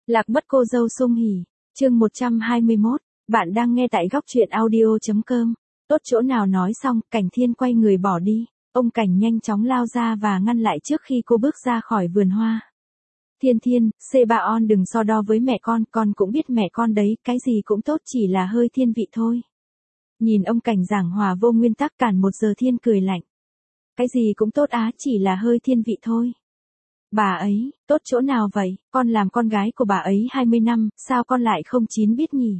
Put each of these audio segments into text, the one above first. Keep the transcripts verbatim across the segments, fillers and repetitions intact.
Lạc mất cô dâu sung hỉ, chương một trăm hai mươi mốt, bạn đang nghe tại góc truyện audio.com. Tốt chỗ nào nói xong, Cảnh Thiên quay người bỏ đi, ông Cảnh nhanh chóng lao ra và ngăn lại trước khi cô bước ra khỏi vườn hoa. Thiên Thiên, xê ba on đừng so đo với mẹ con, con cũng biết mẹ con đấy, cái gì cũng tốt chỉ là hơi thiên vị thôi. Nhìn ông Cảnh giảng hòa vô nguyên tắc cản một giờ Thiên cười lạnh. Cái gì cũng tốt á, chỉ là hơi thiên vị thôi. Bà ấy, tốt chỗ nào vậy, con làm con gái của bà ấy hai mươi năm, sao con lại không chín biết nhỉ?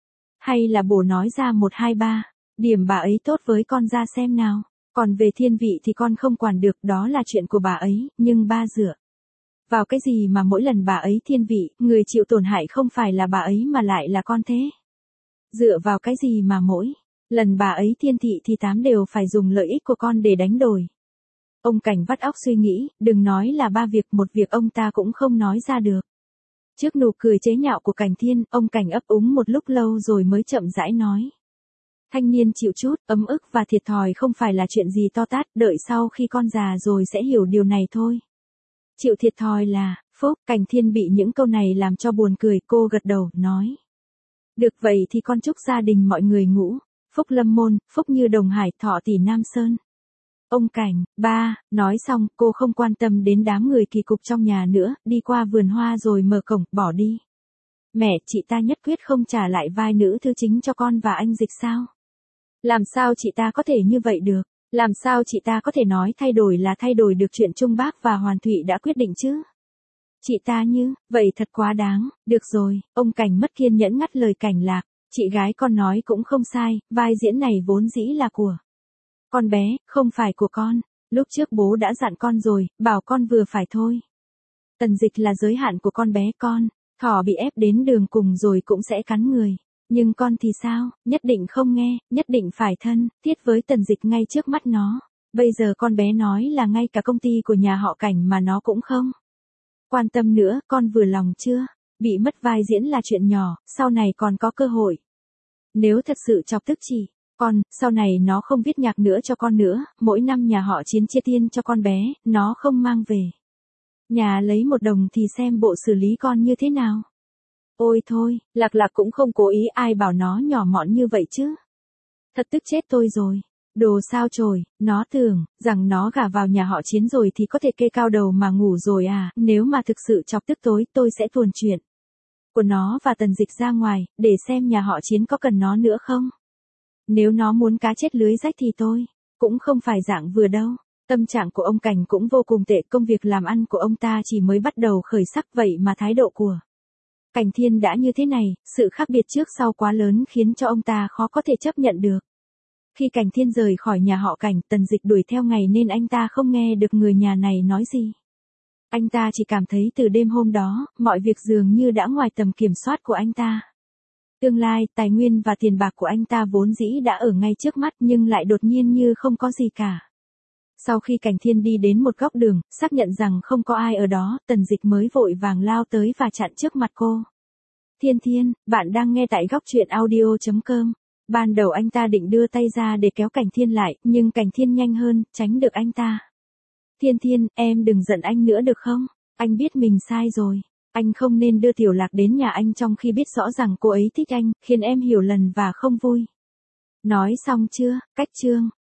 Hay là bố nói ra một hai ba, điểm bà ấy tốt với con ra xem nào, còn về thiên vị thì con không quản được, đó là chuyện của bà ấy, nhưng ba dựa vào cái gì mà mỗi lần bà ấy thiên vị, người chịu tổn hại không phải là bà ấy mà lại là con thế? Dựa vào cái gì mà mỗi lần bà ấy thiên thị thì tám đều phải dùng lợi ích của con để đánh đổi? Ông Cảnh vắt óc suy nghĩ, đừng nói là ba việc, một việc ông ta cũng không nói ra được. Trước nụ cười chế nhạo của Cảnh Thiên, ông Cảnh ấp úng một lúc lâu rồi mới chậm rãi nói. Thanh niên chịu chút, ấm ức và thiệt thòi không phải là chuyện gì to tát, đợi sau khi con già rồi sẽ hiểu điều này thôi. Chịu thiệt thòi là, phúc, Cảnh Thiên bị những câu này làm cho buồn cười, cô gật đầu, nói. Được vậy thì con chúc gia đình mọi người ngũ, phúc lâm môn, phúc như đồng hải, thọ tỷ Nam Sơn. Ông Cảnh, ba, nói xong, cô không quan tâm đến đám người kỳ cục trong nhà nữa, đi qua vườn hoa rồi mở cổng, bỏ đi. Mẹ, chị ta nhất quyết không trả lại vai nữ thư chính cho con và anh Dịch sao? Làm sao chị ta có thể như vậy được? Làm sao chị ta có thể nói thay đổi là thay đổi được chuyện Trung Bác và Hoàn Thụy đã quyết định chứ? Chị ta như, vậy thật quá đáng, được rồi, ông Cảnh mất kiên nhẫn ngắt lời Cảnh Lạc, chị gái con nói cũng không sai, vai diễn này vốn dĩ là của con bé, không phải của con. Lúc trước bố đã dặn con rồi, bảo con vừa phải thôi. Tần Dịch là giới hạn của con bé con, thỏ bị ép đến đường cùng rồi cũng sẽ cắn người. Nhưng con thì sao, nhất định không nghe, nhất định phải thân, thiết với Tần Dịch ngay trước mắt nó. Bây giờ con bé nói là ngay cả công ty của nhà họ Cảnh mà nó cũng không quan tâm nữa, con vừa lòng chưa? Bị mất vai diễn là chuyện nhỏ, sau này còn có cơ hội. Nếu thật sự chọc tức chị con, sau này nó không viết nhạc nữa cho con nữa, mỗi năm nhà họ Chiến chia tiền cho con bé, nó không mang về nhà lấy một đồng thì xem bộ xử lý con như thế nào. Ôi thôi, Lạc Lạc cũng không cố ý, ai bảo nó nhỏ mọn như vậy chứ. Thật tức chết tôi rồi. Đồ sao chổi, nó tưởng rằng nó gả vào nhà họ Chiến rồi thì có thể kê cao đầu mà ngủ rồi à, nếu mà thực sự chọc tức tối tôi sẽ tuồn chuyện của nó và Tần Dịch ra ngoài, để xem nhà họ Chiến có cần nó nữa không. Nếu nó muốn cá chết lưới rách thì tôi cũng không phải dạng vừa đâu. Tâm trạng của ông Cảnh cũng vô cùng tệ, công việc làm ăn của ông ta chỉ mới bắt đầu khởi sắc, vậy mà thái độ của Cảnh Thiên đã như thế này, sự khác biệt trước sau quá lớn khiến cho ông ta khó có thể chấp nhận được. Khi Cảnh Thiên rời khỏi nhà họ Cảnh, Tần Dịch đuổi theo ngày nên anh ta không nghe được người nhà này nói gì. Anh ta chỉ cảm thấy từ đêm hôm đó, mọi việc dường như đã ngoài tầm kiểm soát của anh ta. Tương lai, tài nguyên và tiền bạc của anh ta vốn dĩ đã ở ngay trước mắt nhưng lại đột nhiên như không có gì cả. Sau khi Cảnh Thiên đi đến một góc đường, xác nhận rằng không có ai ở đó, Tần Dịch mới vội vàng lao tới và chặn trước mặt cô. Thiên Thiên, bạn đang nghe tại góc truyện audio.com. Ban đầu anh ta định đưa tay ra để kéo Cảnh Thiên lại, nhưng Cảnh Thiên nhanh hơn, tránh được anh ta. Thiên Thiên, em đừng giận anh nữa được không? Anh biết mình sai rồi. Anh không nên đưa Tiểu Lạc đến nhà anh trong khi biết rõ rằng cô ấy thích anh, khiến em hiểu lầm và không vui. Nói xong chưa, cách chương.